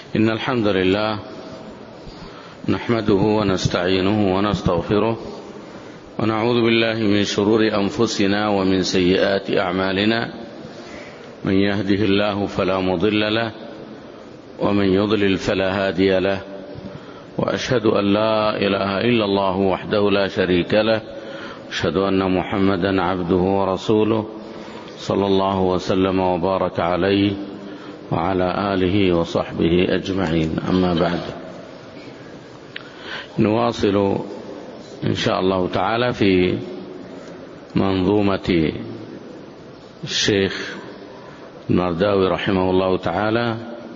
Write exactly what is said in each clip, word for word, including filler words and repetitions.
إن الحمد لله نحمده ونستعينه ونستغفره ونعوذ بالله من شرور أنفسنا ومن سيئات أعمالنا، من يهده الله فلا مضل له ومن يضلل فلا هادي له، وأشهد أن لا إله إلا الله وحده لا شريك له، أشهد أن محمدا عبده ورسوله صلى الله وسلم وبارك عليه وعلى آله وصحبه أجمعين. أما بعد، نواصل إن شاء الله تعالى في منظومة الشيخ المرداوي رحمه الله تعالى.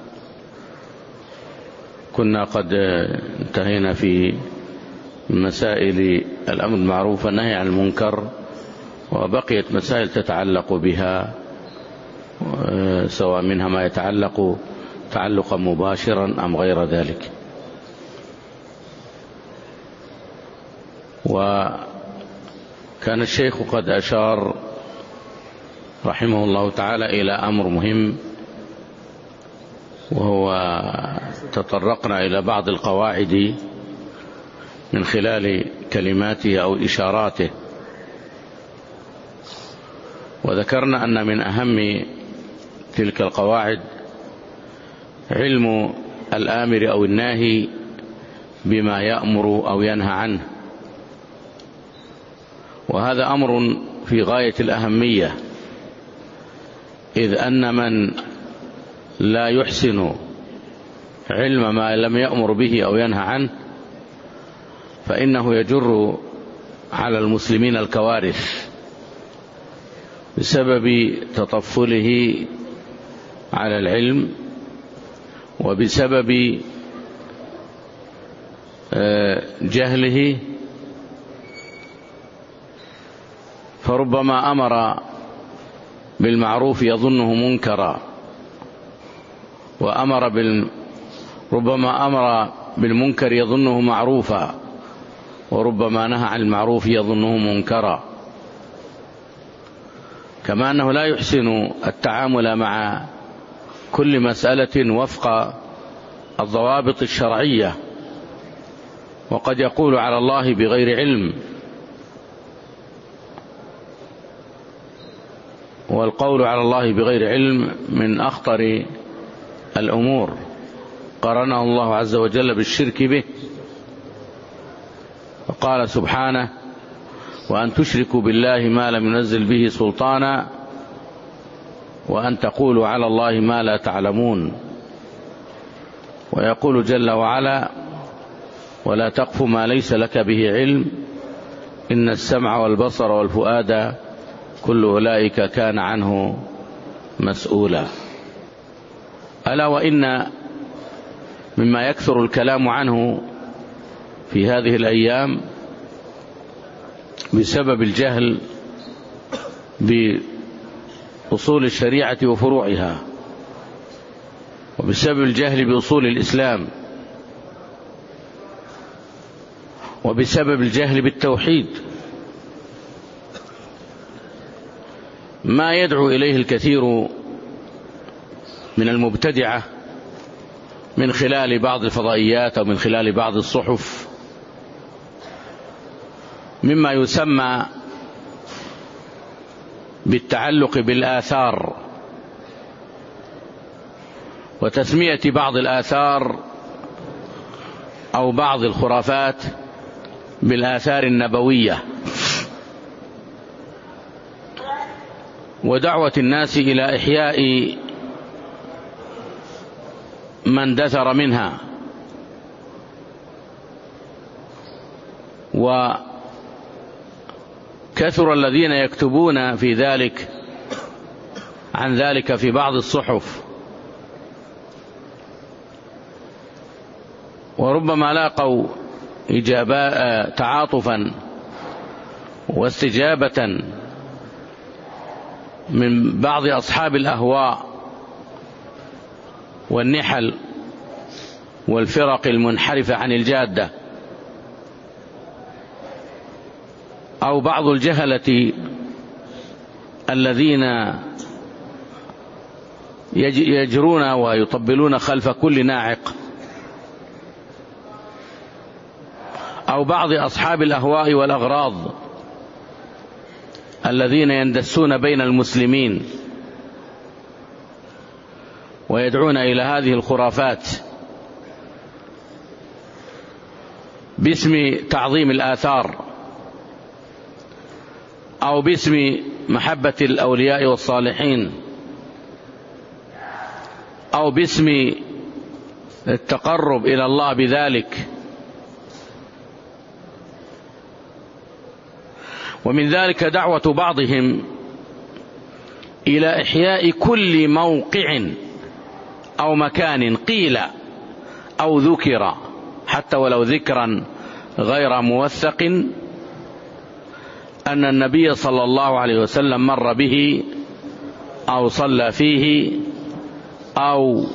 كنا قد انتهينا في مسائل الأمر بالمعروف والنهي عن المنكر، وبقيت مسائل تتعلق بها، سواء منها ما يتعلق تعلقا مباشرا أم غير ذلك. وكان الشيخ قد أشار رحمه الله تعالى إلى أمر مهم، وهو تطرقنا إلى بعض القواعد من خلال كلماته أو إشاراته، وذكرنا أن من أهم تلك القواعد علم الآمر أو الناهي بما يأمر أو ينهى عنه، وهذا أمر في غاية الأهمية، إذ أن من لا يحسن علم ما لم يأمر به أو ينهى عنه فإنه يجر على المسلمين الكوارث بسبب تطفله على العلم، وبسبب جهله، فربما أمر بالمعروف يظنه منكرا، وأمر بال ربما أمر بالمنكر يظنه معروفا، وربما نهى عن المعروف يظنه منكرا. كما أنه لا يحسن التعامل مع كل مسألة وفق الضوابط الشرعية، وقد يقول على الله بغير علم، والقول على الله بغير علم من أخطر الأمور، قرنه الله عز وجل بالشرك به، وقال سبحانه: وأن تشركوا بالله ما لم ينزل به سلطانا وأن تقولوا على الله ما لا تعلمون. ويقول جل وعلا: ولا تقف ما ليس لك به علم إن السمع والبصر والفؤاد كل أولئك كان عنه مسؤولا. ألا وإن مما يكثر الكلام عنه في هذه الأيام بسبب الجهل بأصول الشريعة وفروعها، وبسبب الجهل بأصول الإسلام، وبسبب الجهل بالتوحيد، ما يدعو إليه الكثير من المبتدعة من خلال بعض الفضائيات أو من خلال بعض الصحف، مما يسمى بالتعلق بالآثار، وتسمية بعض الآثار أو بعض الخرافات بالآثار النبوية، ودعوة الناس إلى إحياء من دثر منها، وكثر الذين يكتبون في ذلك عن ذلك في بعض الصحف، وربما لاقوا إجابة تعاطفا واستجابة من بعض أصحاب الأهواء والنحل والفرق المنحرفة عن الجادة، أو بعض الجهلة الذين يجرون ويطبلون خلف كل ناعق، أو بعض أصحاب الأهواء والأغراض الذين يندسون بين المسلمين ويدعون إلى هذه الخرافات باسم تعظيم الآثار أو باسم محبة الأولياء والصالحين أو باسم التقرب إلى الله بذلك. ومن ذلك دعوة بعضهم إلى إحياء كل موقع أو مكان قيل أو ذكر، حتى ولو ذكرا غير موثق، أن النبي صلى الله عليه وسلم مر به أو صلى فيه أو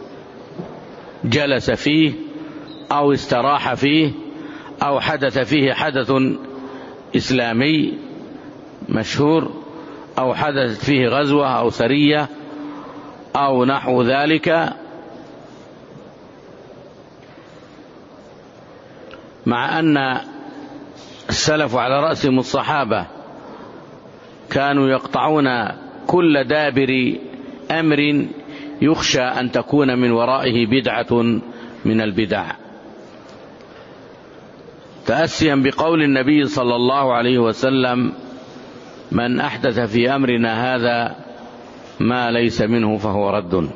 جلس فيه أو استراح فيه أو حدث فيه حدث إسلامي مشهور أو حدثت فيه غزوة أو سرية أو نحو ذلك، مع أن السلف على رأسهم الصحابة كانوا يقطعون كل دابر أمر يخشى أن تكون من ورائه بدعة من البدع، تأسيا بقول النبي صلى الله عليه وسلم: من أحدث في أمرنا هذا ما ليس منه فهو رد.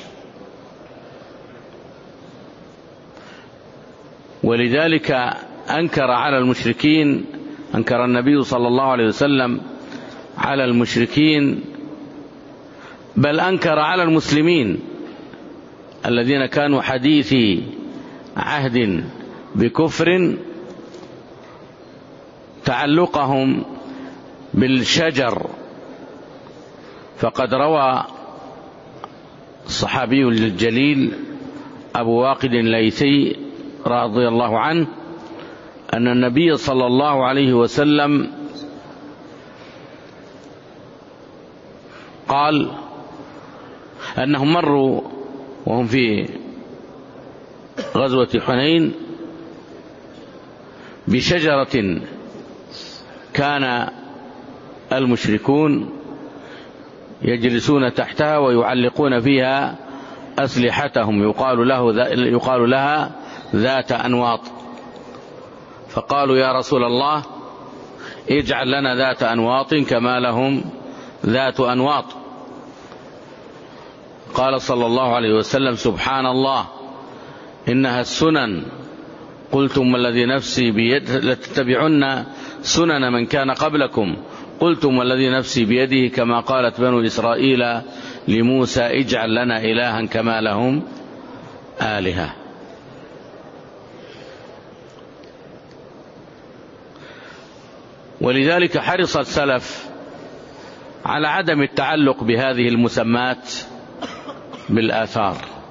ولذلك أنكر على المشركين، أنكر النبي صلى الله عليه وسلم على المشركين، بل أنكر على المسلمين الذين كانوا حديثي عهد بكفر تعلقهم بالشجر. فقد روى الصحابي الجليل أبو واقد الليثي رضي الله عنه أن النبي صلى الله عليه وسلم قال أنهم مروا وهم في غزوة حنين بشجرة كان المشركون يجلسون تحتها ويعلقون فيها أسلحتهم، يقال له يقال لها ذات أنواط. فقالوا: يا رسول الله اجعل لنا ذات أنواط كما لهم ذات أنواط. قال صلى الله عليه وسلم: سبحان الله، إنها السنن. قلتم والذي نفسي بيده لتتبعن سنن من كان قبلكم. قلتم والذي نفسي بيده كما قالت بنو إسرائيل لموسى: اجعل لنا إلها كما لهم آلهة. ولذلك حرص السلف على عدم التعلق بهذه المسمات بالآثار،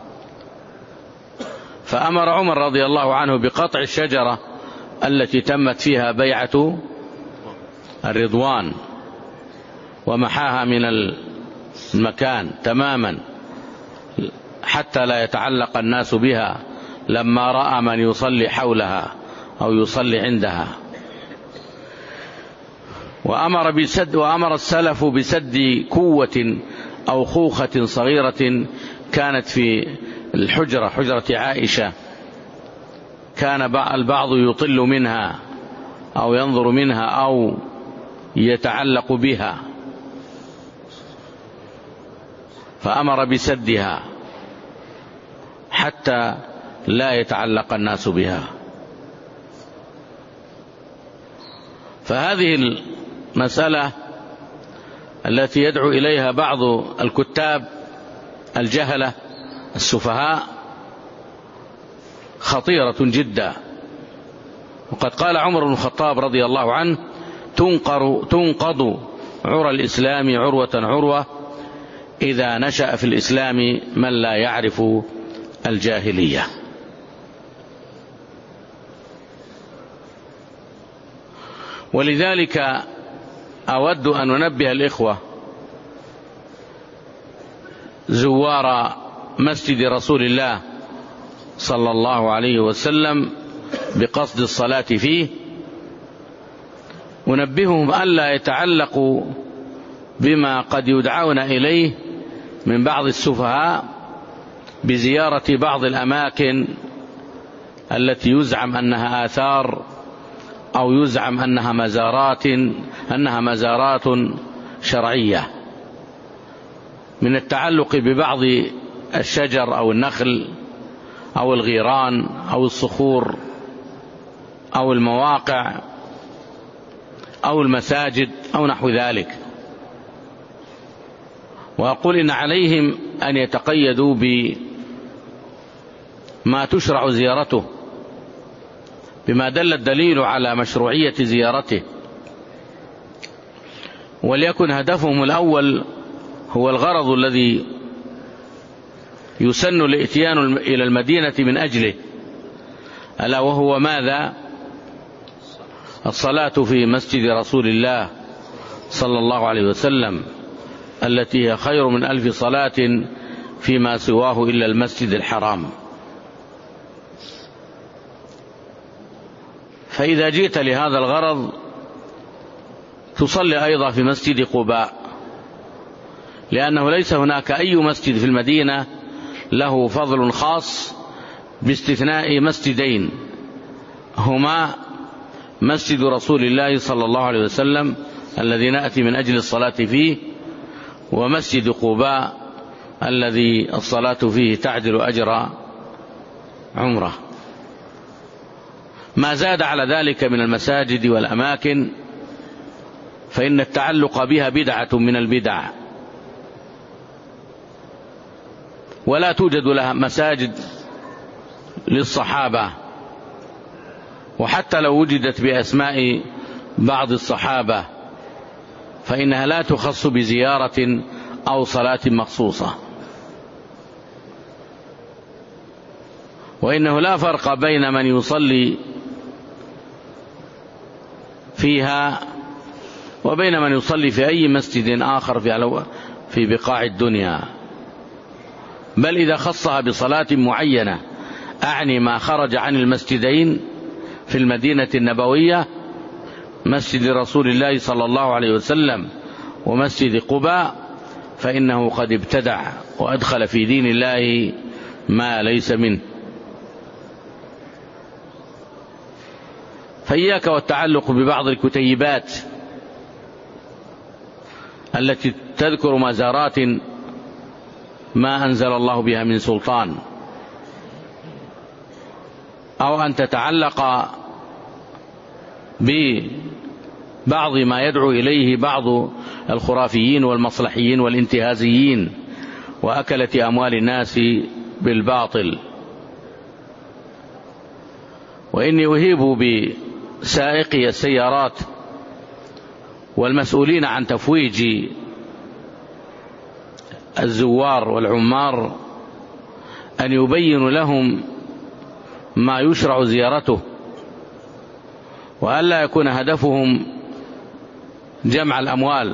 فأمر عمر رضي الله عنه بقطع الشجرة التي تمت فيها بيعة الرضوان ومحاها من المكان تماما حتى لا يتعلق الناس بها، لما رأى من يصلي حولها أو يصلي عندها. وأمر بسد وأمر السلف بسد كوة أو خوخة صغيرة كانت في الحجرة، حجرة عائشة، كان البعض يطل منها أو ينظر منها أو يتعلق بها، فأمر بسدها حتى لا يتعلق الناس بها. فهذه المسألة التي يدعو إليها بعض الكتاب الجهلة السفهاء خطيرة جدا. وقد قال عمر بن الخطاب رضي الله عنه: تنقر تنقض عرى الإسلام عروة عروة إذا نشأ في الإسلام من لا يعرف الجاهلية. ولذلك أود أن أنبه الإخوة زوار مسجد رسول الله صلى الله عليه وسلم بقصد الصلاة فيه، أنبههم ألا يتعلقوا بما قد يدعون إليه من بعض السفهاء بزيارة بعض الأماكن التي يزعم أنها آثار أو يزعم أنها مزارات أنها مزارات شرعية، من التعلق ببعض الشجر أو النخل أو الغيران أو الصخور أو المواقع أو المساجد أو نحو ذلك. وأقول إن عليهم أن يتقيدوا بما تشرع زيارته، بما دل الدليل على مشروعية زيارته، وليكن هدفهم الأول هو الغرض الذي يسن الاتيان إلى المدينة من أجله، ألا وهو ماذا؟ الصلاة في مسجد رسول الله صلى الله عليه وسلم، التي هي خير من ألف صلاة فيما سواه إلا المسجد الحرام. فإذا جئت لهذا الغرض تصلي أيضا في مسجد قباء، لأنه ليس هناك أي مسجد في المدينة له فضل خاص باستثناء مسجدين، هما مسجد رسول الله صلى الله عليه وسلم الذي نأتي من أجل الصلاة فيه، ومسجد قباء الذي الصلاة فيه تعدل أجر عمره. ما زاد على ذلك من المساجد والأماكن فإن التعلق بها بدعة من البدع، ولا توجد لها مساجد للصحابة، وحتى لو وجدت بأسماء بعض الصحابة فإنها لا تخص بزيارة أو صلاة مخصوصة. وإنه لا فرق بين من يصلي فيها وبين من يصلي في أي مسجد آخر في بقاع الدنيا، بل إذا خصها بصلاة معينة، أعني ما خرج عن المسجدين في المدينة النبوية، مسجد رسول الله صلى الله عليه وسلم ومسجد قباء، فإنه قد ابتدع وأدخل في دين الله ما ليس منه. فإياك والتعلق ببعض الكتيبات التي تذكر مزارات ما أنزل الله بها من سلطان، أو أن تتعلق ببعض ما يدعو إليه بعض الخرافيين والمصلحيين والانتهازيين وأكلة أموال الناس بالباطل. وإني أهيب بسائقي السيارات والمسؤولين عن تفويج الزوار والعمار أن يبين لهم ما يشرع زيارته، وألا يكون هدفهم جمع الأموال.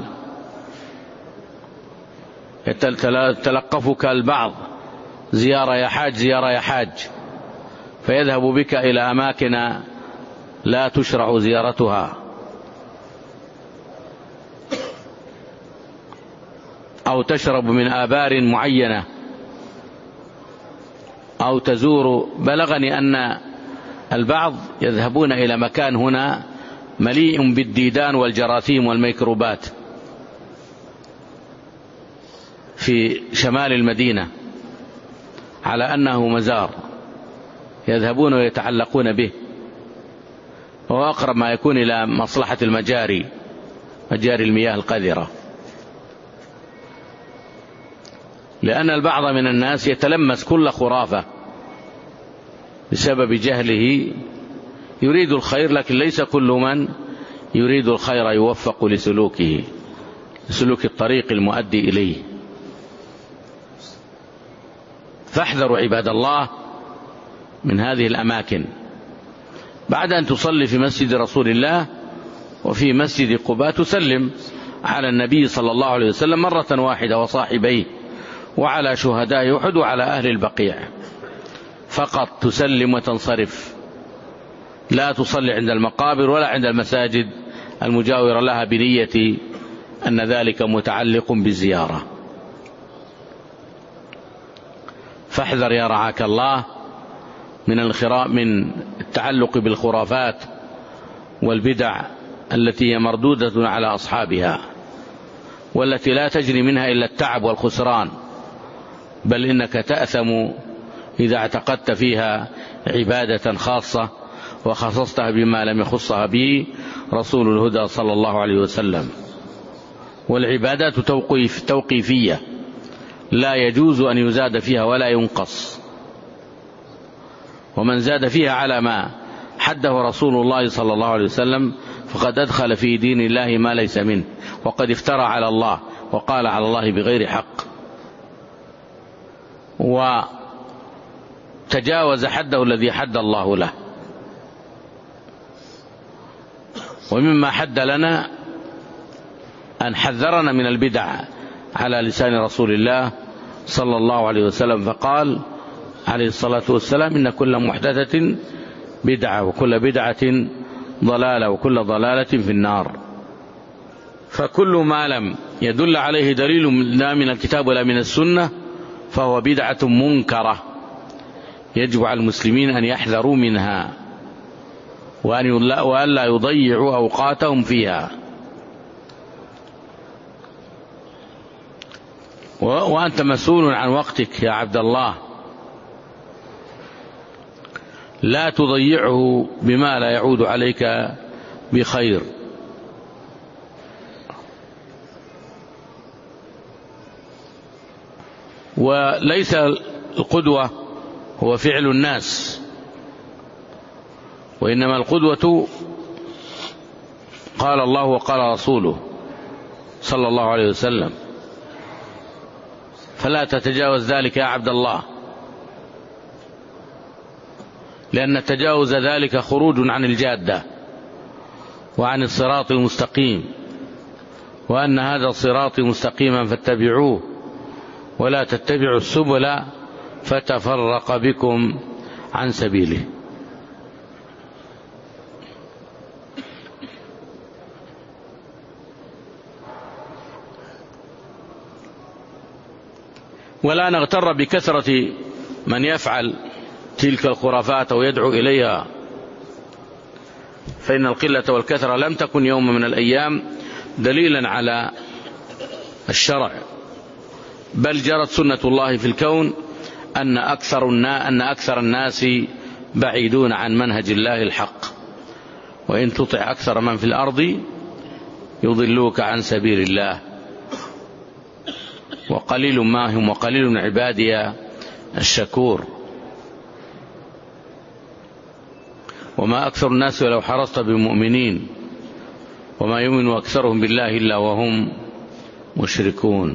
تلقفك البعض زيارة يا حاج زيارة يا حاج، فيذهب بك إلى أماكن لا تشرع زيارتها، أو تشرب من آبار معينة، أو تزور. بلغني أن البعض يذهبون إلى مكان هنا مليء بالديدان والجراثيم والميكروبات في شمال المدينة على أنه مزار، يذهبون ويتعلقون به، وهو أقرب ما يكون إلى مصلحة المجاري، مجاري المياه القذرة، لأن البعض من الناس يتلمس كل خرافة بسبب جهله، يريد الخير، لكن ليس كل من يريد الخير يوفق لسلوكه، لسلوك الطريق المؤدي إليه. فاحذروا عباد الله من هذه الأماكن. بعد أن تصلي في مسجد رسول الله وفي مسجد قباء تسلم على النبي صلى الله عليه وسلم مرة واحدة وصاحبيه، وعلى شهداء أحد وعلى أهل البقيع فقط تسلم وتنصرف، لا تصلي عند المقابر ولا عند المساجد المجاورة لها بنية أن ذلك متعلق بالزيارة. فاحذر يا رعاك الله من الخراء من التعلق بالخرافات والبدع التي هي مردودة على أصحابها، والتي لا تجري منها إلا التعب والخسران، بل إنك تأثم إذا اعتقدت فيها عبادة خاصة وخصصتها بما لم يخصها به رسول الهدى صلى الله عليه وسلم. والعبادات توقيف توقيفية لا يجوز أن يزاد فيها ولا ينقص، ومن زاد فيها على ما حده رسول الله صلى الله عليه وسلم فقد أدخل في دين الله ما ليس منه، وقد افترى على الله وقال على الله بغير حق، وتجاوز حده الذي حد الله له. ومما حد لنا أن حذرنا من البدع على لسان رسول الله صلى الله عليه وسلم، فقال عليه الصلاة والسلام: إن كل محدثة بدعة وكل بدعة ضلالة وكل ضلالة في النار. فكل ما لم يدل عليه دليل لا من الكتاب ولا من السنة فهو بدعة منكرة يجب على المسلمين أن يحذروا منها وأن لا يضيعوا أوقاتهم فيها. وأنت مسؤول عن وقتك يا عبد الله، لا تضيعه بما لا يعود عليك بخير. وليس القدوة هو فعل الناس، وإنما القدوة قال الله وقال رسوله صلى الله عليه وسلم، فلا تتجاوز ذلك يا عبد الله، لأن تجاوز ذلك خروج عن الجادة وعن الصراط المستقيم، وأن هذا الصراط مستقيما فاتبعوه ولا تتبعوا السبل فتفرق بكم عن سبيله. ولا نغتر بكثرة من يفعل تلك الخرافات ويدعو إليها، فإن القلة والكثرة لم تكن يوم من الأيام دليلا على الشرع، بل جرت سنة الله في الكون أن أكثر أن أكثر الناس بعيدون عن منهج الله الحق، وإن تطع أكثر من في الأرض يضلوك عن سبيل الله، وقليل ما هم وقليل عبادي الشكور. وما أكثر الناس ولو حرصت بمؤمنين وما يؤمن أكثرهم بالله إلا وهم مشركون.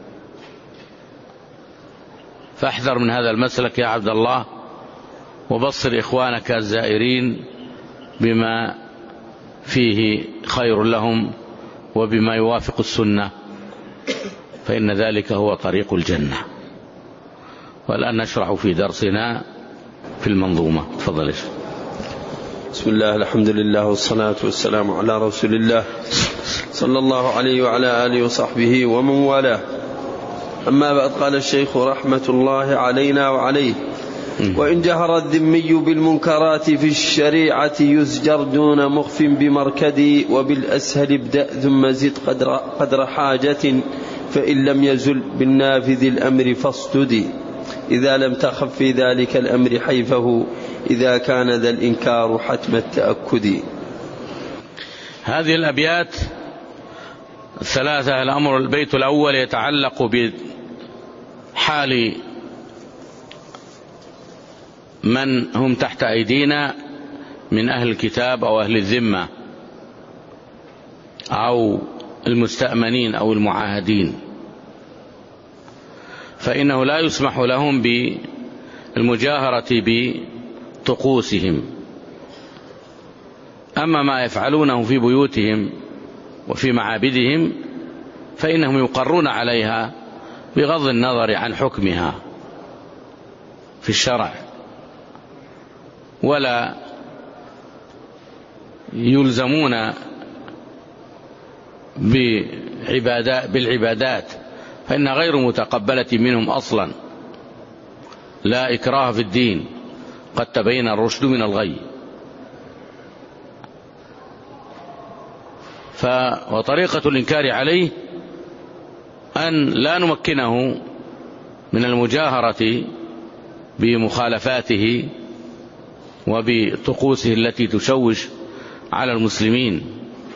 فاحذر من هذا المسلك يا عبد الله، وبصر إخوانك الزائرين بما فيه خير لهم وبما يوافق السنة، فإن ذلك هو طريق الجنة. والآن نشرح في درسنا في المنظومة. تفضل. بسم الله، الحمد لله والصلاة والسلام على رسول الله صلى الله عليه وعلى آله وصحبه ومن والاه. أما بعد، قال الشيخ رحمة الله علينا وعليه: وإن جهر الذمي بالمنكرات في الشريعة يزجر دون مخف بمركدي، وبالأسهل ابدأ ثم زد قدر, قدر حاجة، فإن لم يزل بالنافذ الأمر فاصطدي، إذا لم تخف في ذلك الأمر حيفه، إذا كان ذا الإنكار حتم التأكد. هذه الأبيات الثلاثة، الأمر البيت الأول يتعلق بحال من هم تحت أيدينا من أهل الكتاب أو أهل الذمة أو المستأمنين أو المعاهدين، فإنه لا يسمح لهم بالمجاهرة بطقوسهم. أما ما يفعلونه في بيوتهم وفي معابدهم فإنهم يقرون عليها بغض النظر عن حكمها في الشرع، ولا يلزمون بالعبادات فإنها غير متقبلة منهم أصلا. لا إكراه في الدين، قد تبين الرشد من الغي. وطريقة الإنكار عليه أن لا نمكنه من المجاهرة بمخالفاته وبطقوسه التي تشوش على المسلمين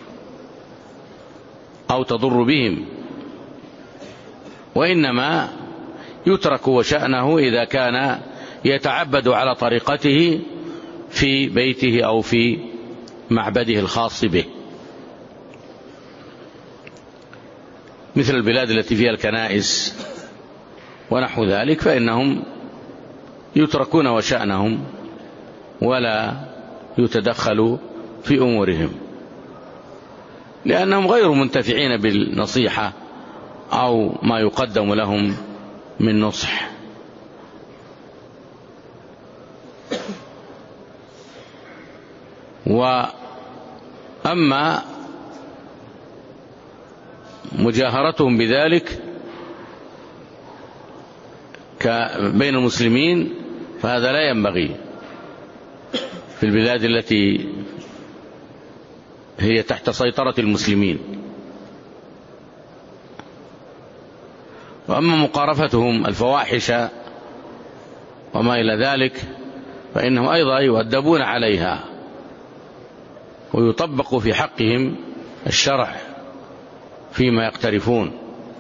أو تضر بهم، وإنما يترك وشأنه إذا كان يتعبد على طريقته في بيته أو في معبده الخاص به، مثل البلاد التي فيها الكنائس ونحو ذلك، فإنهم يتركون وشأنهم ولا يتدخلوا في أمورهم، لأنهم غير منتفعين بالنصيحة أو ما يقدم لهم من نصح. وأما مجاهرتهم بذلك بين المسلمين فهذا لا ينبغي في البلاد التي هي تحت سيطرة المسلمين. وأما مقارفتهم الفواحش وما إلى ذلك فإنهم أيضا يؤدبون عليها ويطبق في حقهم الشرع فيما يقترفون.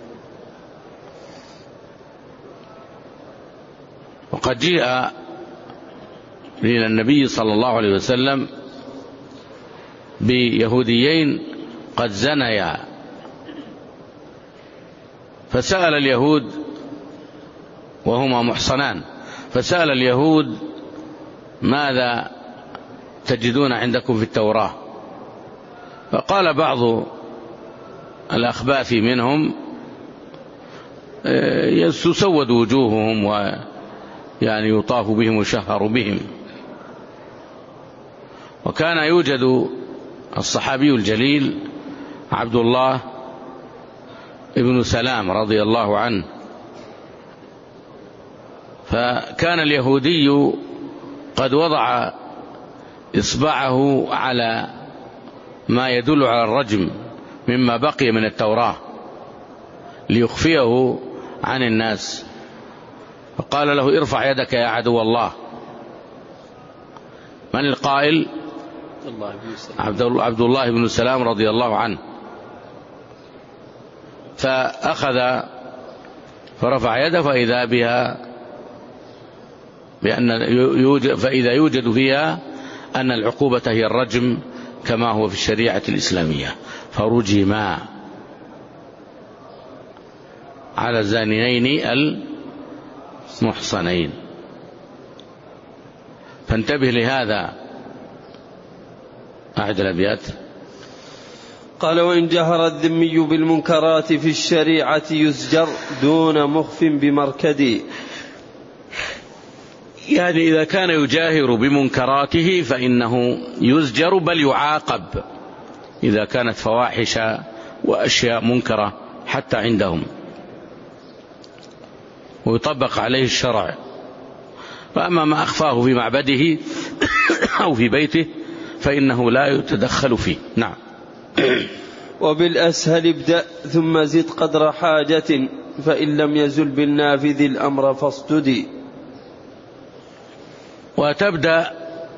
وقد جاء إلى النبي صلى الله عليه وسلم بيهوديين قد زنيا، فسأل اليهود وهما محصنان، فسأل اليهود ماذا تجدون عندكم في التوراة؟ فقال بعض الأخباث منهم يسود وجوههم ويعني يطاف بهم ويشهر بهم. وكان يوجد الصحابي الجليل عبد الله ابن سلام رضي الله عنه، فكان اليهودي قد وضع إصبعه على ما يدل على الرجم مما بقي من التوراة ليخفيه عن الناس، فقال له ارفع يدك يا عدو الله. من القائل؟ عبد الله بن سلام رضي الله عنه. فأخذ فرفع يده فإذا بها بأن يوجد فإذا يوجد فيها أن العقوبة هي الرجم كما هو في الشريعة الإسلامية، فرجما على الزانيين المحصنين. فانتبه لهذا. أعد الأبيات. قال وإن جهر الذمي بالمنكرات في الشريعة يزجر دون مخف بمركدي. يعني إذا كان يجاهر بمنكراته فإنه يزجر بل يعاقب إذا كانت فواحش وأشياء منكرة حتى عندهم، ويطبق عليه الشرع. فأما ما أخفاه في معبده أو في بيته فإنه لا يتدخل فيه. نعم. وبالأسهل ابدأ ثم زد قدر حاجة، فإن لم يزل بالنافذ الأمر فاصطدي. وتبدأ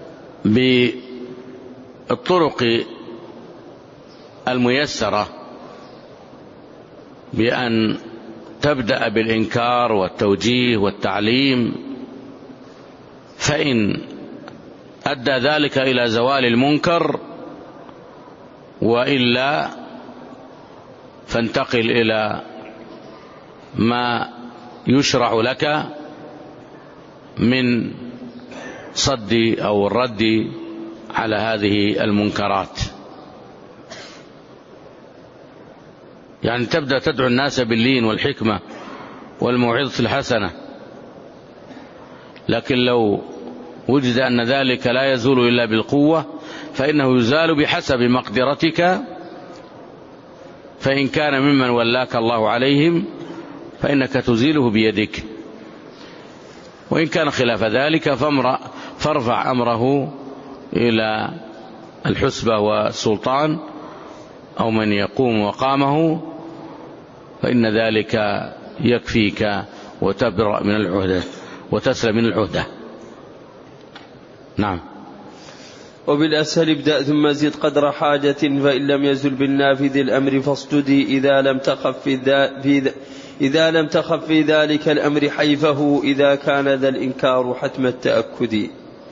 بالطرق الميسرة بأن تبدأ بالإنكار والتوجيه والتعليم، فإن أدى ذلك إلى زوال المنكر وإلا فانتقل إلى ما يشرع لك من صد أو الرد على هذه المنكرات. يعني تبدأ تدعو الناس باللين والحكمة والموعظة الحسنة. لكن لو وجد أن ذلك لا يزول إلا بالقوة فإنه يزال بحسب مقدرتك، فإن كان ممن ولاك الله عليهم فإنك تزيله بيدك، وإن كان خلاف ذلك فارفع أمره إلى الحسبة والسلطان أو من يقوم مقامه، فإن ذلك يكفيك وتبرأ من العهدة وتسلم من العهدة. نعم. وبالأسهل ابدأ ثم زد قدر حاجة، فإن لم يزل بالنافذ الأمر فاصطدي إذا لم تخف في, ذا في ذا إذا لم تخف في ذلك الأمر حيفه، إذا كان ذا الإنكار حتم التأكد.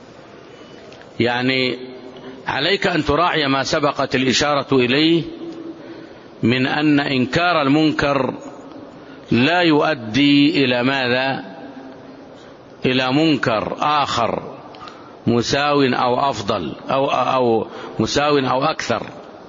يعني عليك أن تراعي ما سبقت الإشارة إليه من أن إنكار المنكر لا يؤدي إلى ماذا؟ إلى منكر آخر مساو أو أفضل أو, أو مساو أو أكثر.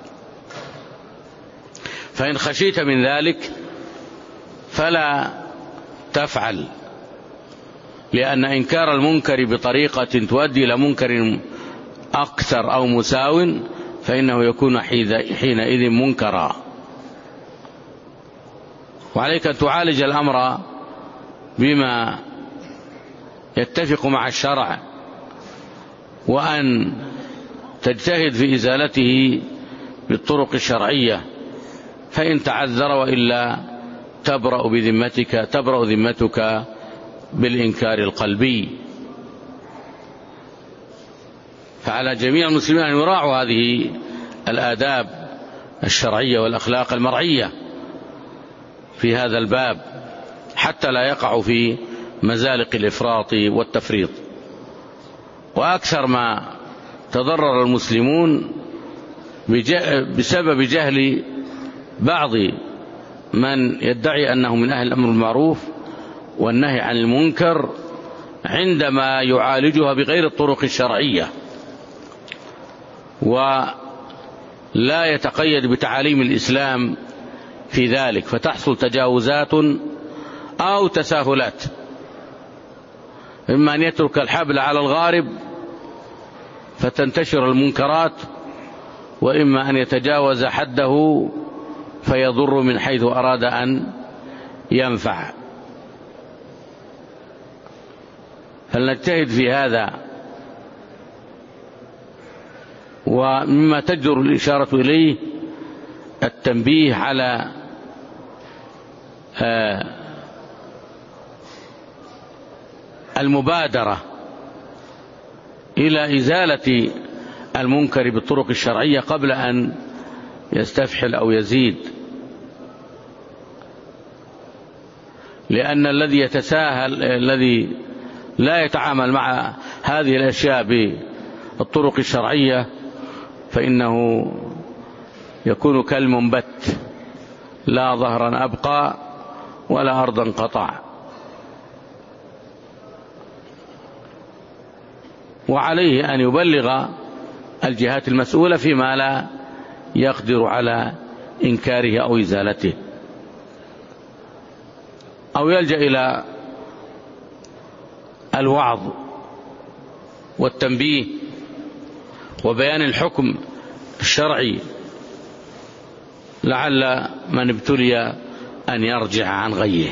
فإن خشيت من ذلك فلا تفعل، لأن إنكار المنكر بطريقة تؤدي إلى منكر أكثر أو مساو فإنه يكون حينئذ منكرا. وعليك أن تعالج الأمر بما يتفق مع الشرع، وأن تجتهد في إزالته بالطرق الشرعية، فإن تعذر وإلا تبرأ بذمتك تبرأ ذمتك بالإنكار القلبي. فعلى جميع المسلمين أن يراعوا هذه الآداب الشرعية والأخلاق المرعية في هذا الباب حتى لا يقعوا في مزالق الإفراط والتفريط. وأكثر ما تضرر المسلمون بسبب جهل بعض من يدعي أنه من أهل الأمر بالمعروف والنهي عن المنكر عندما يعالجها بغير الطرق الشرعية، ولا يتقيد بتعاليم الإسلام في ذلك، فتحصل تجاوزات أو تساهلات، إما أن يترك الحبل على الغارب فتنتشر المنكرات، وإما أن يتجاوز حده فيضر من حيث أراد أن ينفع. فلنجتهد في هذا. ومما تجدر الإشارة إليه التنبيه على المبادرة إلى إزالة المنكر بالطرق الشرعية قبل أن يستفحل أو يزيد، لأن الذي يتساهل الذي لا يتعامل مع هذه الأشياء بالطرق الشرعية فإنه يكون كالمنبت، لا ظهرا أبقى ولا أرضا قطع. وعليه أن يبلغ الجهات المسؤولة فيما لا يقدر على إنكاره أو إزالته، أو يلجأ إلى الوعظ والتنبيه وبيان الحكم الشرعي، لعل من ابتلي أن يرجع عن غيه.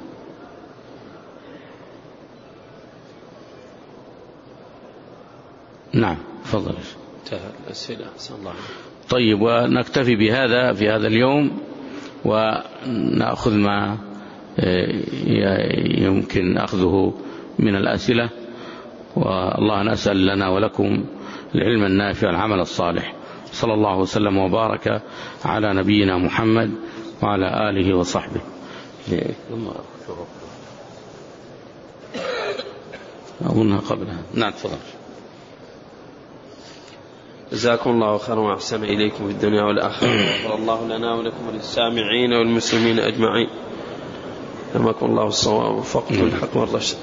نعم، تفضل. الأسئلة أحسن الله. طيب، ونكتفي بهذا في هذا اليوم، ونأخذ ما يمكن أخذه من الأسئلة. والله نسأل لنا ولكم العلم النافع والعمل الصالح. صلى الله وسلم وبارك على نبينا محمد وعلى آله وصحبه. أظنها قبلها. نعم، تفضل. جزاكم الله خيرا وأحسن إليكم في الدنيا والآخرة، وغفر الله لنا ولكم وللسامعين والمسلمين أجمعين. أمكم الله الصواب وفقكم الحق والرشد.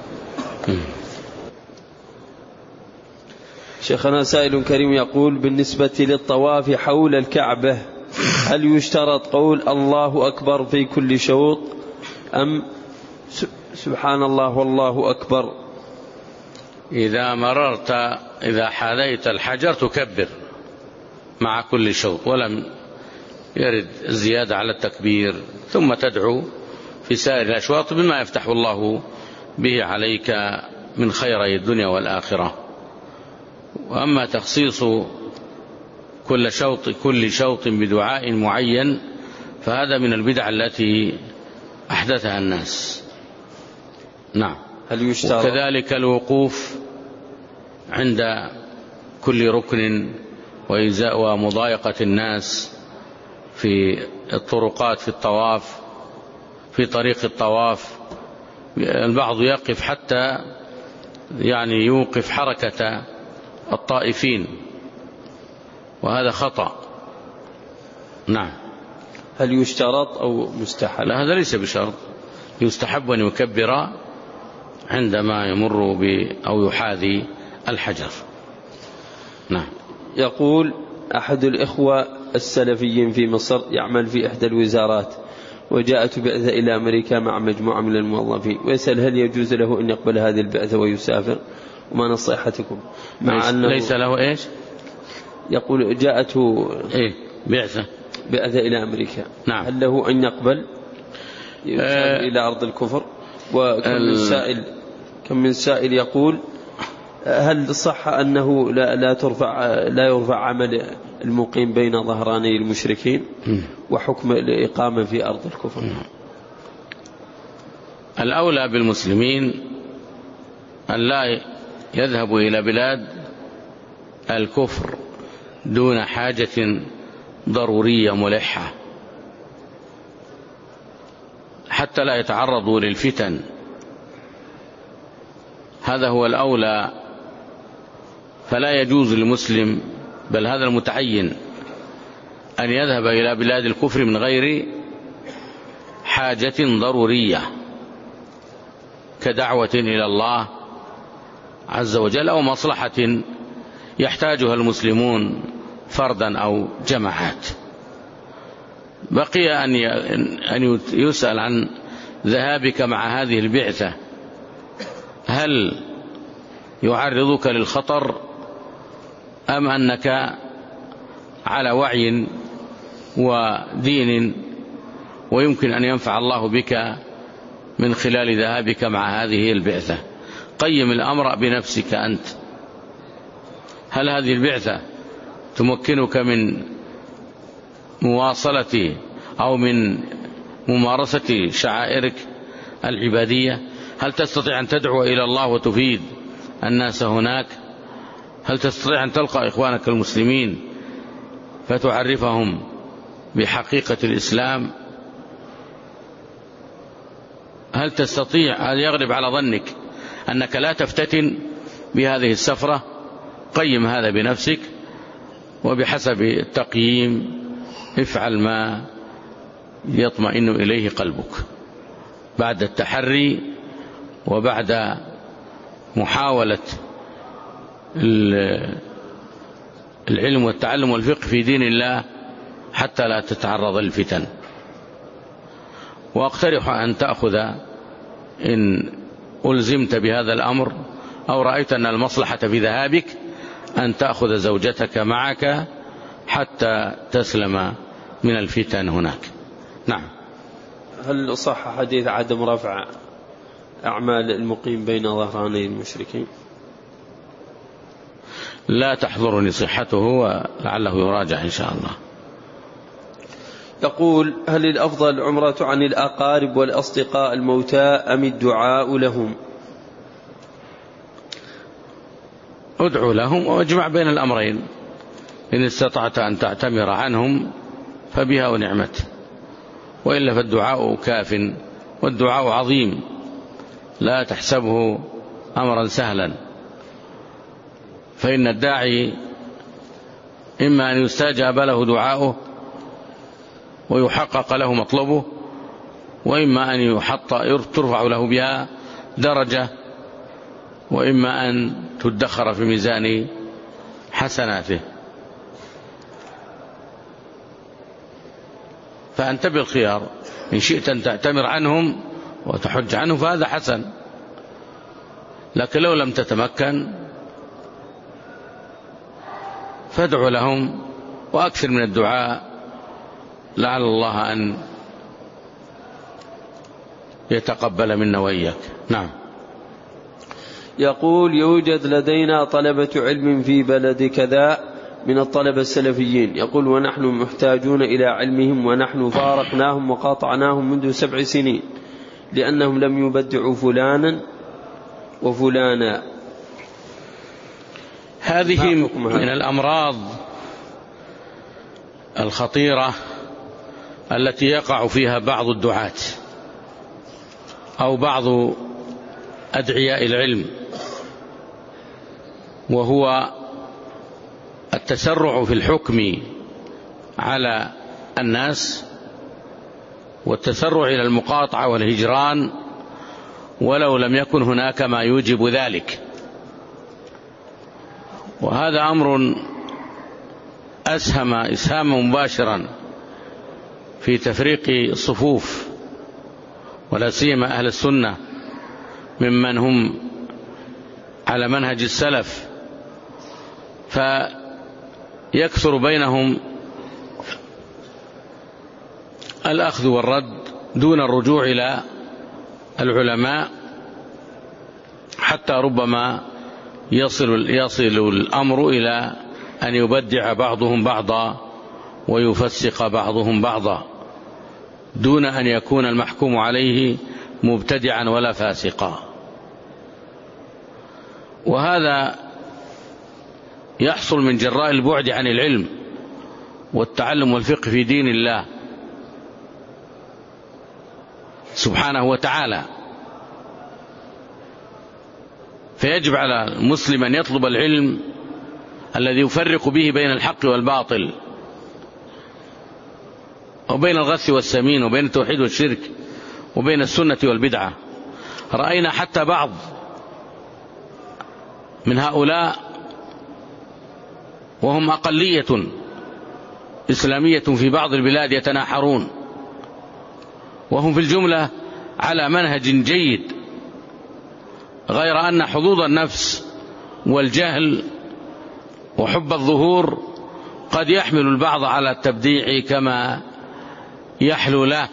شيخنا سائل كريم يقول: بالنسبة للطواف حول الكعبة هل يشترط قول الله أكبر في كل شوط أم سبحان الله والله أكبر. إذا مررت إذا حاذيت الحجر تكبر مع كل شوط، ولم يرد الزيادة على التكبير، ثم تدعو في سائر الأشواط بما يفتح الله به عليك من خيري الدنيا والآخرة. وأما تخصيص كل شوط كل شوط بدعاء معين فهذا من البدع التي أحدثها الناس. نعم. هل يشترط وكذلك الوقوف عند كل ركن وإزاء ومضايقة الناس في الطرقات في الطواف في طريق الطواف. البعض يقف حتى يعني يوقف حركة الطائفين، وهذا خطأ. نعم. هل يشترط أو مستحب؟ لا، هذا ليس بشرط، يستحب أن يكبر عندما يمر ب أو يحاذي الحجر. نعم. يقول أحد الإخوة السلفيين في مصر يعمل في إحدى الوزارات، وجاءت بعثة إلى أمريكا مع مجموعة من الموظفين، ويسأل هل يجوز له أن يقبل هذه البعثة ويسافر، وما نصيحتكم؟ مع أنه ليس له إيش؟ يقول جاءته إيه بعثة بعثة إلى أمريكا. نعم. هل له أن يقبل يسافر أه إلى أرض الكفر؟ وكم من سائل كم من سائل يقول هل صح أنه لا, لا ترفع لا يرفع عمل المقيم بين ظهراني المشركين وحكم الإقامة في أرض الكفر؟ الأولى بالمسلمين أن لا يذهبوا إلى بلاد الكفر دون حاجة ضرورية ملحة حتى لا يتعرضوا للفتن. هذا هو الأولى. فلا يجوز للمسلم، بل هذا المتعين، أن يذهب إلى بلاد الكفر من غير حاجة ضرورية كدعوة إلى الله عز وجل أو مصلحة يحتاجها المسلمون فردا أو جماعات. بقي أن يسأل عن ذهابك مع هذه البعثة هل يعرضك للخطر أم أنك على وعي ودين ويمكن أن ينفع الله بك من خلال ذهابك مع هذه البعثة. قيم الأمر بنفسك أنت. هل هذه البعثة تمكنك من مواصلة أو من ممارسة شعائرك العبادية؟ هل تستطيع أن تدعو إلى الله وتفيد الناس هناك؟ هل تستطيع أن تلقى إخوانك المسلمين فتعرفهم بحقيقة الإسلام؟ هل تستطيع؟ هل يغلب على ظنك أنك لا تفتتن بهذه السفرة؟ قيم هذا بنفسك، وبحسب التقييم افعل ما يطمئن إليه قلبك بعد التحري وبعد محاولة العلم والتعلم والفقه في دين الله حتى لا تتعرض للفتن. وأقترح أن تأخذ إن ألزمت بهذا الأمر أو رأيت أن المصلحة في ذهابك أن تأخذ زوجتك معك حتى تسلم من الفتن هناك. نعم. هل صح حديث عدم رفع أعمال المقيم بين ظهراني المشركين؟ لا تحضرني صحته ولعله يراجع إن شاء الله. يقول هل الأفضل العمرة عن الأقارب والأصدقاء الموتى أم الدعاء لهم؟ ادعو لهم واجمع بين الأمرين. إن استطعت أن تعتمر عنهم فبها ونعمت، وإلا فالدعاء كاف، والدعاء عظيم لا تحسبه أمرا سهلا. فإن الداعي إما أن يستجاب له دعاؤه ويحقق له مطلبه، وإما أن يحط ترفع له بها درجة، وإما أن تدخر في ميزان حسناته. فأنت بالخيار، إن شئت أن تعتمر عنهم وتحج عنه فهذا حسن، لكن لو لم تتمكن فادع لهم وأكثر من الدعاء لعل الله أن يتقبل منا وإياك. نعم. يقول: يوجد لدينا طلبة علم في بلد كذا من الطلبة السلفيين، يقول: ونحن محتاجون إلى علمهم، ونحن فارقناهم وقاطعناهم منذ سبع سنين لأنهم لم يبدعوا فلانا وفلانا. هذه من الأمراض الخطيرة التي يقع فيها بعض الدعاة أو بعض أدعياء العلم، وهو التسرع في الحكم على الناس والتسرع إلى المقاطعة والهجران ولو لم يكن هناك ما يوجب ذلك. وهذا أمر أسهم إسهاما مباشرا في تفريق الصفوف، ولا سيما أهل السنة ممن هم على منهج السلف، فيكثر بينهم الأخذ والرد دون الرجوع إلى العلماء، حتى ربما يصل, يصل الأمر إلى أن يبدع بعضهم بعضا ويفسق بعضهم بعضا دون أن يكون المحكوم عليه مبتدعا ولا فاسقا. وهذا يحصل من جراء البعد عن العلم والتعلم والفقه في دين الله سبحانه وتعالى. فيجب على المسلم أن يطلب العلم الذي يفرق به بين الحق والباطل، وبين الغث والسمين، وبين التوحيد والشرك، وبين السنة والبدعة. رأينا حتى بعض من هؤلاء وهم أقلية إسلامية في بعض البلاد يتناحرون، وهم في الجملة على منهج جيد، غير أن حظوظ النفس والجهل وحب الظهور قد يحمل البعض على التبديع كما يحلو له،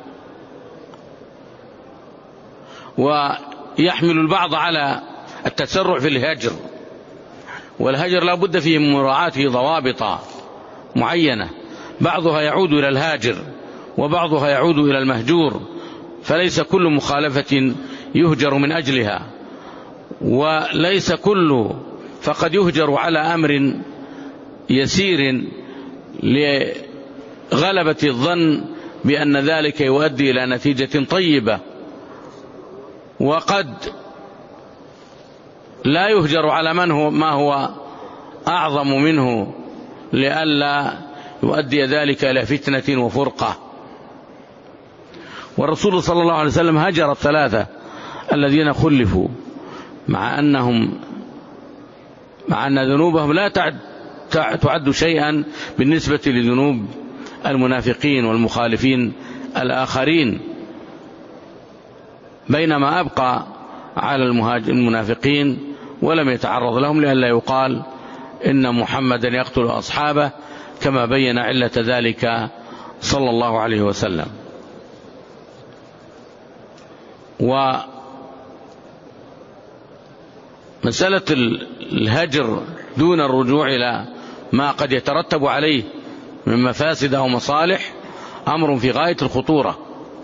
ويحمل البعض على التسرع في الهجر. والهجر لا بد فيه من مراعاته ضوابط معينة، بعضها يعود إلى الهاجر وبعضها يعود إلى المهجور، فليس كل مخالفة يهجر من أجلها، وليس كل فقد يهجر على أمر يسير لغلبة الظن بأن ذلك يؤدي إلى نتيجة طيبة، وقد لا يهجر على من هو ما هو أعظم منه لئلا يؤدي ذلك إلى فتنة وفرقة. والرسول صلى الله عليه وسلم هجر الثلاثة الذين خلفوا، مع أنهم مع أن ذنوبهم لا تعد, تعد شيئا بالنسبة لذنوب المنافقين والمخالفين الآخرين، بينما أبقى على المنافقين ولم يتعرض لهم لئلا يقال إن محمدا يقتل أصحابه، كما بين علة ذلك صلى الله عليه وسلم. ومسألة الهجر دون الرجوع إلى ما قد يترتب عليه من مفاسد أو مصالح أمر في غاية الخطورة،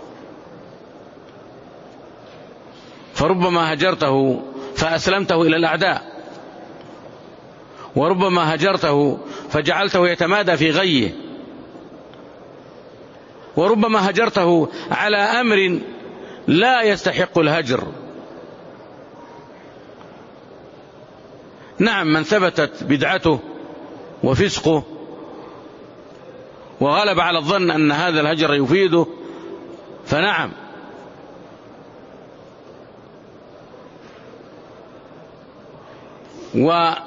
فربما هجرته فأسلمته إلى الأعداء، وربما هجرته فجعلته يتمادى في غيه، وربما هجرته على أمر لا يستحق الهجر. نعم، من ثبتت بدعته وفسقه وغلب على الظن أن هذا الهجر يفيده فنعم، وقد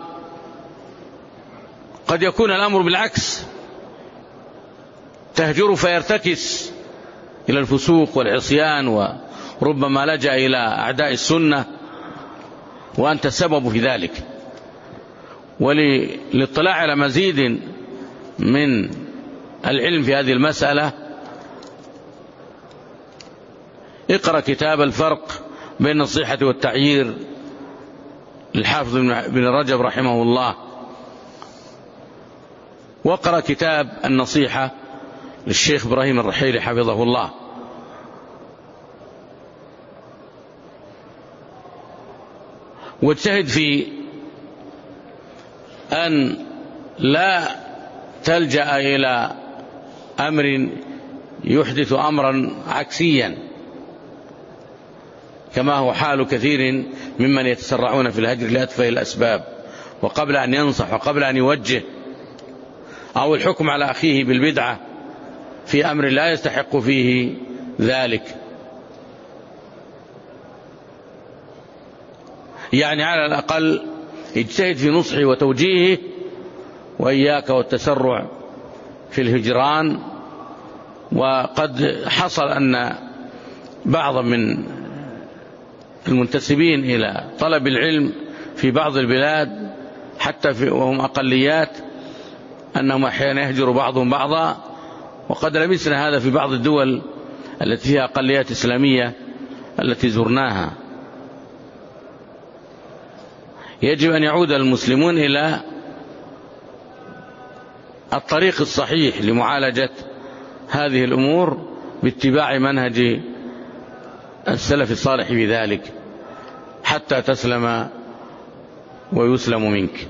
يكون الأمر بالعكس، تهجر فيرتكس إلى الفسوق والعصيان ربما لجأ إلى أعداء السنة وأنت السبب في ذلك. وللاطلاع على مزيد من العلم في هذه المسألة اقرأ كتاب الفرق بين النصيحة والتعيير للحافظ بن رجب رحمه الله، واقرأ كتاب النصيحة للشيخ إبراهيم الرحيلي حفظه الله. واجتهد في أن لا تلجأ إلى أمر يحدث أمرا عكسيا كما هو حال كثير ممن يتسرعون في الهجر لأتفه الأسباب، وقبل أن ينصح وقبل أن يوجه، أو الحكم على أخيه بالبدعة في أمر لا يستحق فيه ذلك. يعني على الأقل اجتهد في نصحه وتوجيهه، وإياك والتسرع في الهجران. وقد حصل أن بعض من المنتسبين إلى طلب العلم في بعض البلاد حتى في وهم أقليات أنهم أحيانا يهجر بعضهم بعضا، وقد لمسنا هذا في بعض الدول التي فيها أقليات إسلامية التي زرناها. يجب أن يعود المسلمون إلى الطريق الصحيح لمعالجة هذه الأمور باتباع منهج السلف الصالح في ذلك حتى تسلم ويسلم منك.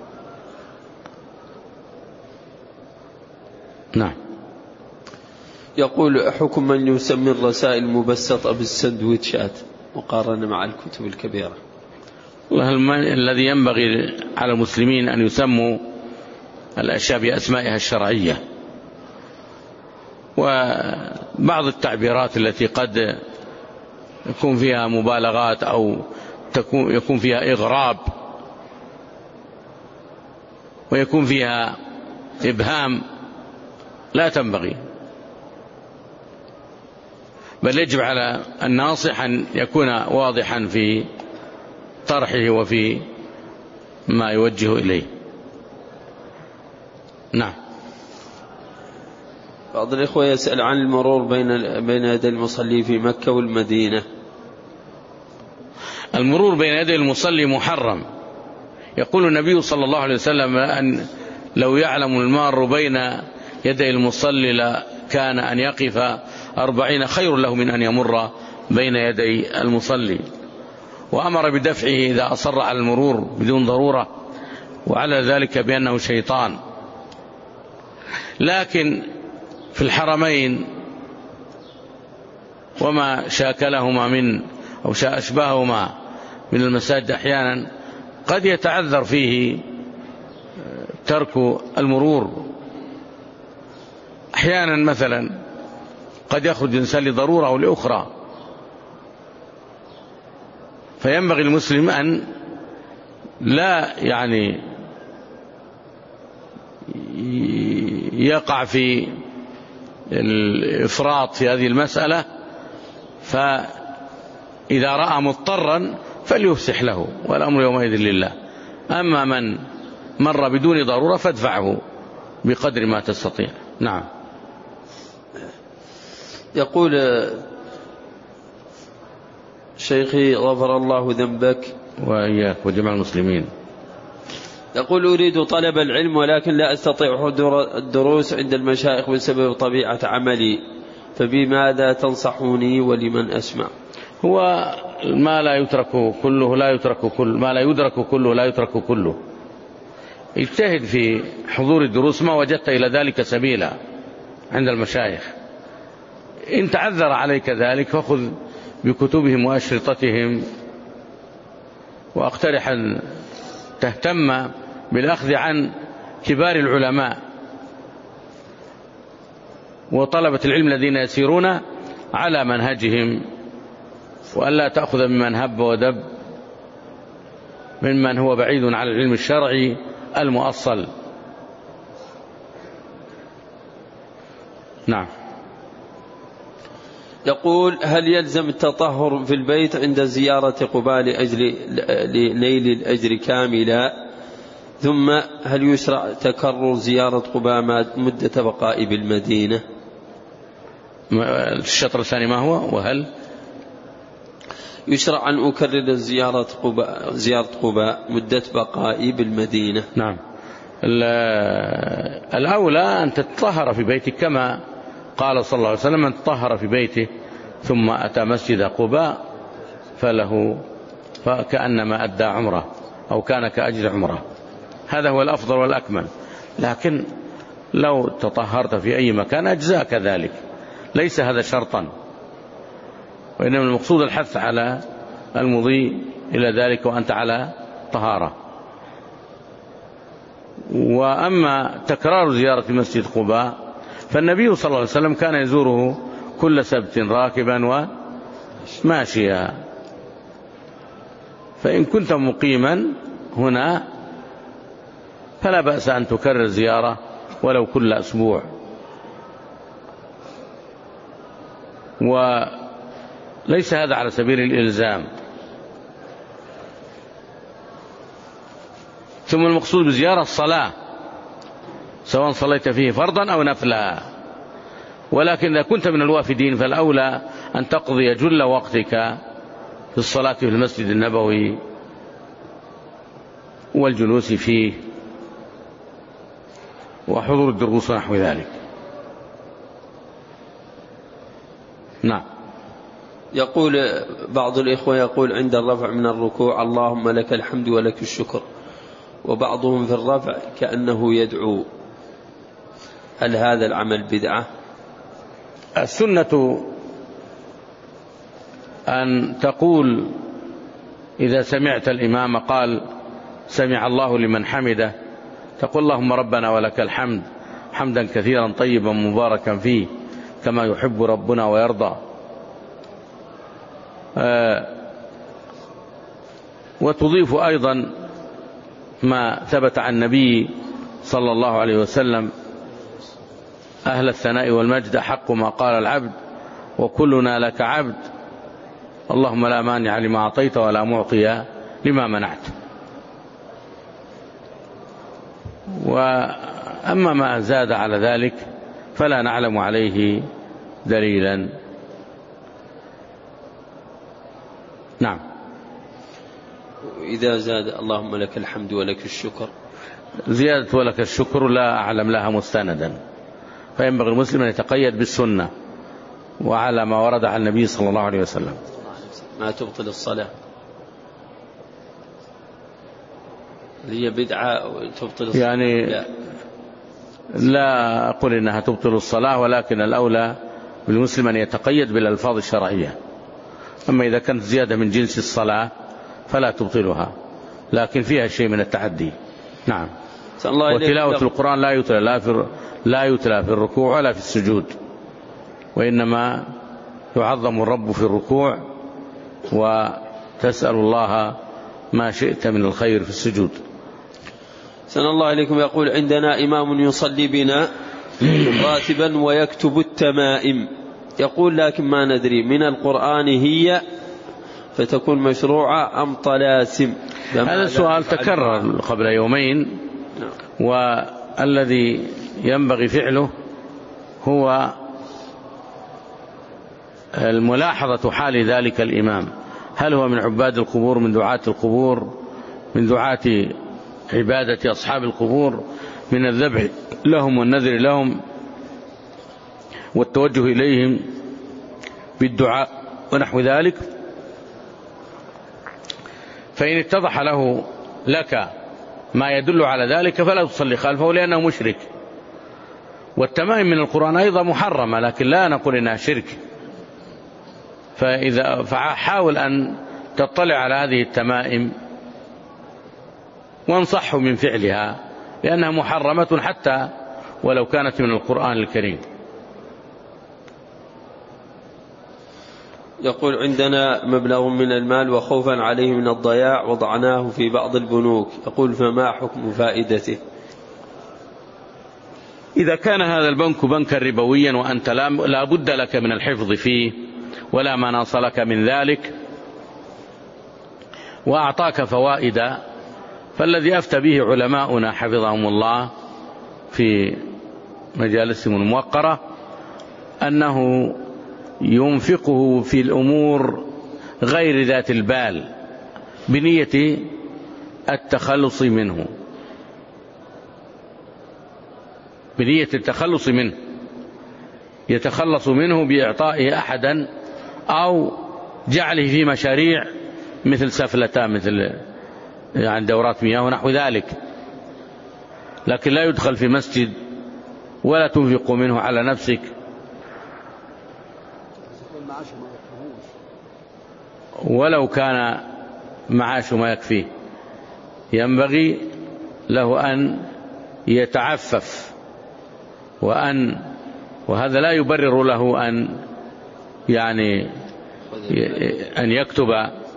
نعم. يقول: حكم من يسمي الرسائل المبسطة بالسندويتشات مقارنة مع الكتب الكبيرة؟ الذي ينبغي على المسلمين أن يسموا الأشياء بأسمائها الشرعية، وبعض التعبيرات التي قد يكون فيها مبالغات أو يكون فيها إغراب ويكون فيها إبهام لا تنبغي، بل يجب على الناصح أن يكون واضحا في طرحه وفي ما يوجه إليه. نعم. بعض الإخوة يسأل عن المرور بين بين يدي المصلي في مكة والمدينة. المرور بين يدي المصلي محرم. يقول النبي صلى الله عليه وسلم أن لو يعلم المار بين يدي المصلي لكان أن يقف أربعين خير له من أن يمر بين يدي المصلي، وأمر بدفعه إذا أصر على المرور بدون ضرورة، وعلى ذلك بأنه شيطان. لكن في الحرمين وما شاكلهما من أو أشباههما من المساجد أحيانا قد يتعذر فيه ترك المرور. أحيانا مثلا قد يخرج الإنسان لضرورة أو لأخرى، فينبغي المسلم أن لا يعني يقع في الإفراط في هذه المسألة، فإذا رأى مضطرا فليفسح له، والأمر يومئذ لله. أما من مر بدون ضرورة فادفعه بقدر ما تستطيع. نعم. يقول: شيخي غفر الله ذنبك وإياك وجميع المسلمين، يقول: أريد طلب العلم ولكن لا أستطيع حضور الدروس عند المشايخ بسبب طبيعة عملي، فبماذا تنصحوني ولمن أسمع؟ هو ما لا يترك كله لا يترك كل ما لا يدرك كله لا يترك كله. اجتهد في حضور الدروس ما وجدت إلى ذلك سبيلا عند المشايخ. إن تعذر عليك ذلك فخذ بكتبهم وأشرطتهم، وأقترح أن تهتم بالأخذ عن كبار العلماء وطلبة العلم الذين يسيرون على منهجهم، وألا تأخذ ممن هب ودب ممن هو بعيد عن العلم الشرعي المؤصل. نعم. يقول هل يلزم التطهر في البيت عند زيارة قباء لأجل لنيل الأجر كاملا؟ ثم هل يشرع تكرر زيارة قباء مدة بقائي بالمدينة؟ الشطر الثاني ما هو؟ وهل يشرع أن أكرر زيارة قباء زيارة قباء مدة بقائي بالمدينة؟ نعم، الأولى أن تتطهر في بيتك كما قال صلى الله عليه وسلم: من تطهر في بيته ثم أتى مسجد قباء فله فكأنما أدى عمره أو كان كأجر عمره. هذا هو الأفضل والأكمل، لكن لو تطهرت في أي مكان أجزاء كذلك، ليس هذا شرطا، وإنما المقصود الحث على المضي إلى ذلك وأنت على طهارة. وأما تكرار زيارة مسجد قباء فالنبي صلى الله عليه وسلم كان يزوره كل سبت راكبا وماشيا، فإن كنت مقيما هنا فلا بأس أن تكرر زيارة ولو كل أسبوع. وليس هذا على سبيل الإلزام. ثم المقصود بزيارة الصلاة، سواء صليت فيه فرضا أو نفلا. ولكن إذا كنت من الوافدين فالأولى أن تقضي جل وقتك في الصلاة في المسجد النبوي والجلوس فيه وحضور الدروس ونحو ذلك. نعم. يقول بعض الإخوة يقول عند الرفع من الركوع: اللهم لك الحمد ولك الشكر، وبعضهم في الرفع كأنه يدعو، هل هذا العمل بدعة؟ السنة أن تقول إذا سمعت الإمام قال سمع الله لمن حمده، تقول: اللهم ربنا ولك الحمد حمدا كثيرا طيبا مباركا فيه كما يحب ربنا ويرضى. آه وتضيف أيضا ما ثبت عن النبي صلى الله عليه وسلم: أهل الثناء والمجد حق ما قال العبد وكلنا لك عبد، اللهم لا مانع لما أعطيت ولا معطي لما منعت. وأما ما زاد على ذلك فلا نعلم عليه دليلا. نعم. إذا زاد اللهم لك الحمد ولك الشكر، زيادة ولك الشكر لا أعلم لها مستندا، فينبغي المسلم أن يتقيد بالسنة وعلى ما ورد عن النبي صلى الله عليه وسلم. ما تبطل الصلاة، هي بدعة تبطل الصلاة؟ يعني لا. لا أقول إنها تبطل الصلاة، ولكن الأولى بالمسلم أن يتقيد بالألفاظ الشرعية. أما إذا كانت زيادة من جنس الصلاة فلا تبطلها، لكن فيها شيء من التعدي. نعم. وتلاوة القرآن لا يتلى لا في لا يتلى في الركوع ولا في السجود، وإنما يعظم الرب في الركوع وتسأل الله ما شئت من الخير في السجود. سن الله عليكم. يقول: عندنا إمام يصلي بنا راتبا ويكتب التمائم، يقول لكن ما ندري من القرآن هي فتكون مشروعة أم طلاسم. هذا السؤال تكرر قبل يومين، والذي ينبغي فعله هو الملاحظة حال ذلك الإمام، هل هو من عباد القبور، من دعاة القبور، من دعاة عبادة أصحاب القبور، من الذبح لهم والنذر لهم والتوجه إليهم بالدعاء ونحو ذلك. فإن اتضح له لك ما يدل على ذلك فلا تصلي خلفه لأنه مشرك. والتمائم من القرآن أيضا محرمة، لكن لا نقول إنها شرك. فإذا فحاول أن تطلع على هذه التمائم وانصحه من فعلها، لأنها محرمة حتى ولو كانت من القرآن الكريم. يقول: عندنا مبلغ من المال وخوفا عليه من الضياع وضعناه في بعض البنوك، يقول فما حكم فائدته؟ إذا كان هذا البنك بنكا ربويا وأنت لا بد لك من الحفظ فيه ولا مناص لك من ذلك، وأعطاك فوائد. فالذي أفتى به علماؤنا حفظهم الله في مجالسهم الموقرة أنه ينفقه في الأمور غير ذات البال بنية التخلص منه، بنية التخلص منه، يتخلص منه بإعطائه أحدا أو جعله في مشاريع مثل سفلة، مثل يعني دورات مياه ونحو ذلك، لكن لا يدخل في مسجد ولا تنفق منه على نفسك. ولو كان معاش ما يكفيه ينبغي له أن يتعفف، وأن وهذا لا يبرر له أن يعني أن يكتب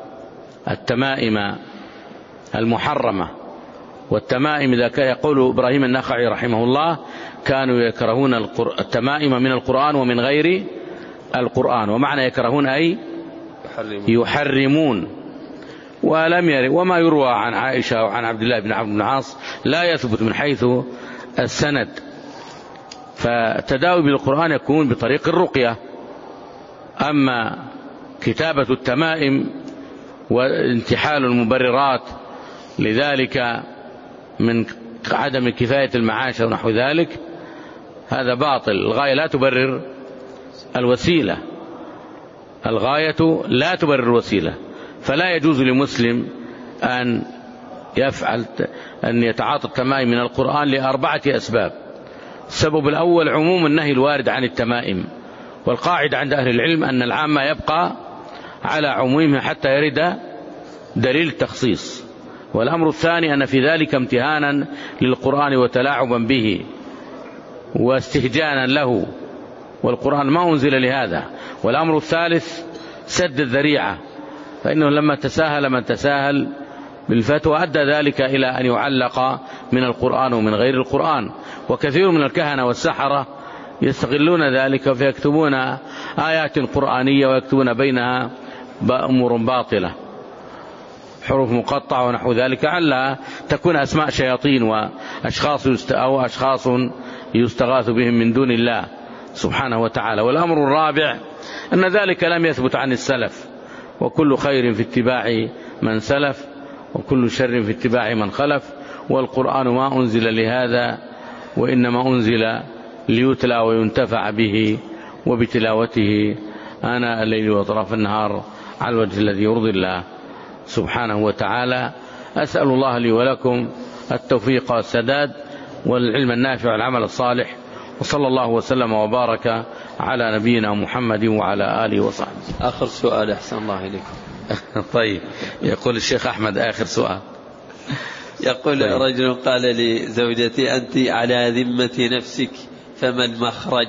التمائم المحرمة. والتمائم إذا كان يقول إبراهيم النخعي رحمه الله كانوا يكرهون التمائم من القرآن ومن غير القرآن، ومعنى يكرهون أي يحرمون. ولم يري وما يروى عن عائشة وعن عبد الله بن عمرو بن العاص لا يثبت من حيث السند. فتداوي بالقرآن يكون بطريق الرقية. أما كتابة التمائم وانتحال المبررات لذلك من عدم كفاية المعاش ونحو ذلك هذا باطل. الغاية لا تبرر الوسيلة، الغاية لا تبرر الوسيلة. فلا يجوز لمسلم أن يفعل أن يتعاطى التمائم من القرآن لأربعة أسباب. السبب الأول عموم النهي الوارد عن التمائم، والقاعدة عند أهل العلم أن العام يبقى على عمومه حتى يرد دليل التخصيص. والأمر الثاني أن في ذلك امتهانا للقرآن وتلاعبا به واستهجانا له، والقرآن ما أنزل لهذا. والأمر الثالث سد الذريعة، فإنه لما تساهل من تساهل بالفتوى أدى ذلك إلى أن يعلق من القرآن ومن غير القرآن. وكثير من الكهنة والسحرة يستغلون ذلك فيكتبون آيات قرآنية ويكتبون بينها أمور باطلة، حروف مقطعة ونحو ذلك، على تكون أسماء شياطين وأشخاص أو أشخاص يستغاث بهم من دون الله سبحانه وتعالى. والأمر الرابع أن ذلك لم يثبت عن السلف، وكل خير في اتباع من سلف وكل شر في اتباع من خلف. والقرآن ما أنزل لهذا، وإنما أنزل ليتلى وينتفع به وبتلاوته آناء الليل وأطراف النهار على الوجه الذي يرضي الله سبحانه وتعالى. أسأل الله لي ولكم التوفيق والسداد والعلم النافع والعمل الصالح، وصلى الله وسلم وبارك على نبينا محمد وعلى آله وصحبه. آخر سؤال أحسن الله إليكم. طيب، يقول الشيخ أحمد آخر سؤال. يقول طيب. رجل قال لزوجتي أنت على ذمة نفسك فما المخرج؟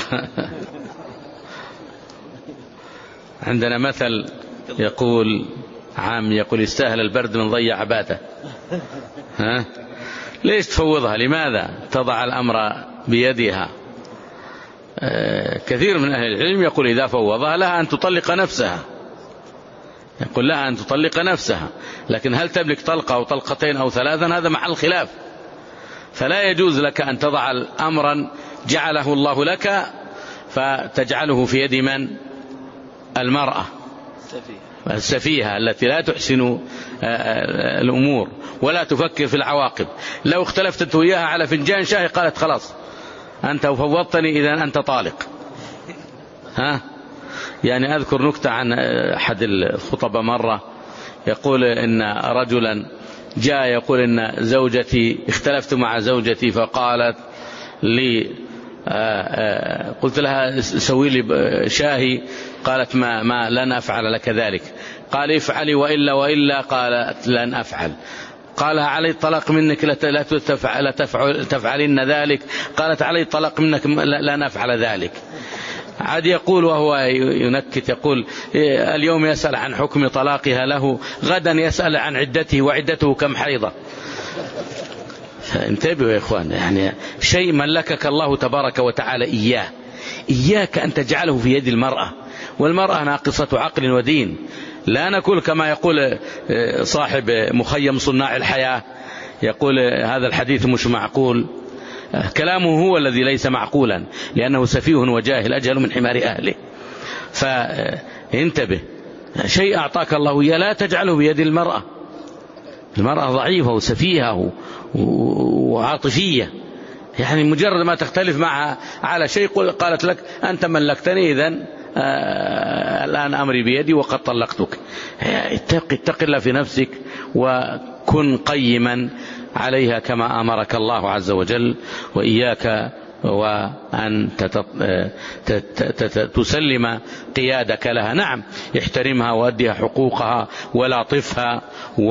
عندنا مثل يقول عام يقول يستاهل البرد من ضيع عباته. ها؟ ليش تفوضها؟ لماذا تضع الأمر بيدها؟ آه كثير من أهل العلم يقول إذا فوضها لها أن تطلق نفسها، يقول لها أن تطلق نفسها، لكن هل تملك طلقة أو طلقتين أو ثلاثا هذا محل خلاف. فلا يجوز لك أن تضع أمرا جعله الله لك فتجعله في يد من؟ المرأة السفيهة التي لا تحسن الأمور ولا تفكر في العواقب. لو اختلفت وياها على فنجان شاي قالت خلاص أنت فوضتني إذا أنت طالق. ها؟ يعني أذكر نكتة عن أحد الخطباء مرة يقول إن رجلا جاء يقول إن زوجتي اختلفت مع زوجتي فقالت لي قلت لها سوي لي شاهي، قالت ما, ما لن أفعل لك ذلك. قال افعلي وإلا وإلا، قالت لن أفعل. قال علي الطلاق منك لا تفعل تفعلين ذلك، قالت علي الطلاق منك لن أفعل ذلك. عاد يقول وهو ينكت يقول اليوم يسأل عن حكم طلاقها له، غدا يسأل عن عدته وعدته كم حيضة. انتبهوا يا إخوان، يعني شيء ملكك الله تبارك وتعالى إياه، إياك أن تجعله في يد المرأة والمرأة ناقصة عقل ودين. لا نقول كما يقول صاحب مخيم صناع الحياة، يقول هذا الحديث مش معقول. كلامه هو الذي ليس معقولا، لأنه سفيه وجاهل أجهل من حمار أهله. فانتبه، شيء أعطاك الله إياه لا تجعله بيد المرأة. المرأة ضعيفة وسفيهة وعاطفية، يعني مجرد ما تختلف معها على شيء قالت لك أنت ملكتني، إذن آه الآن أمري بيدي وقد طلقتك. اتق, اتق الله في نفسك وكن قيما عليها كما أمرك الله عز وجل، وإياك وأن تسلم قيادك لها. نعم، احترمها وأديها حقوقها ولاطفها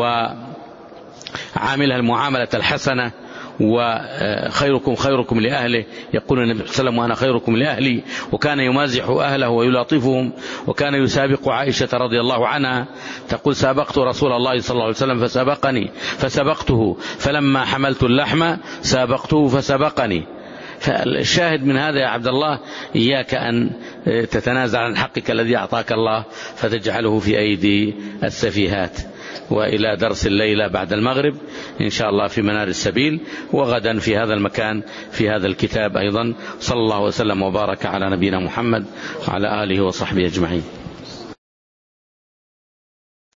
وعاملها المعاملة الحسنة، وخيركم خيركم لأهله، يقول النبي صلى الله عليه وسلم وأنا خيركم لأهلي، وكان يمازح أهله ويلاطفهم، وكان يسابق عائشة رضي الله عنها تقول سابقت رسول الله صلى الله عليه وسلم فسبقني فسبقته، فلما حملت اللحم سابقته فسبقني. فالشاهد من هذا يا عبد الله إياك أن تتنازع عن حقك الذي أعطاك الله فتجعله في أيدي السفيهات. وإلى درس الليلة بعد المغرب إن شاء الله في منار السبيل، وغدا في هذا المكان في هذا الكتاب أيضا. صلى الله وسلم وبارك على نبينا محمد وعلى آله وصحبه أجمعين.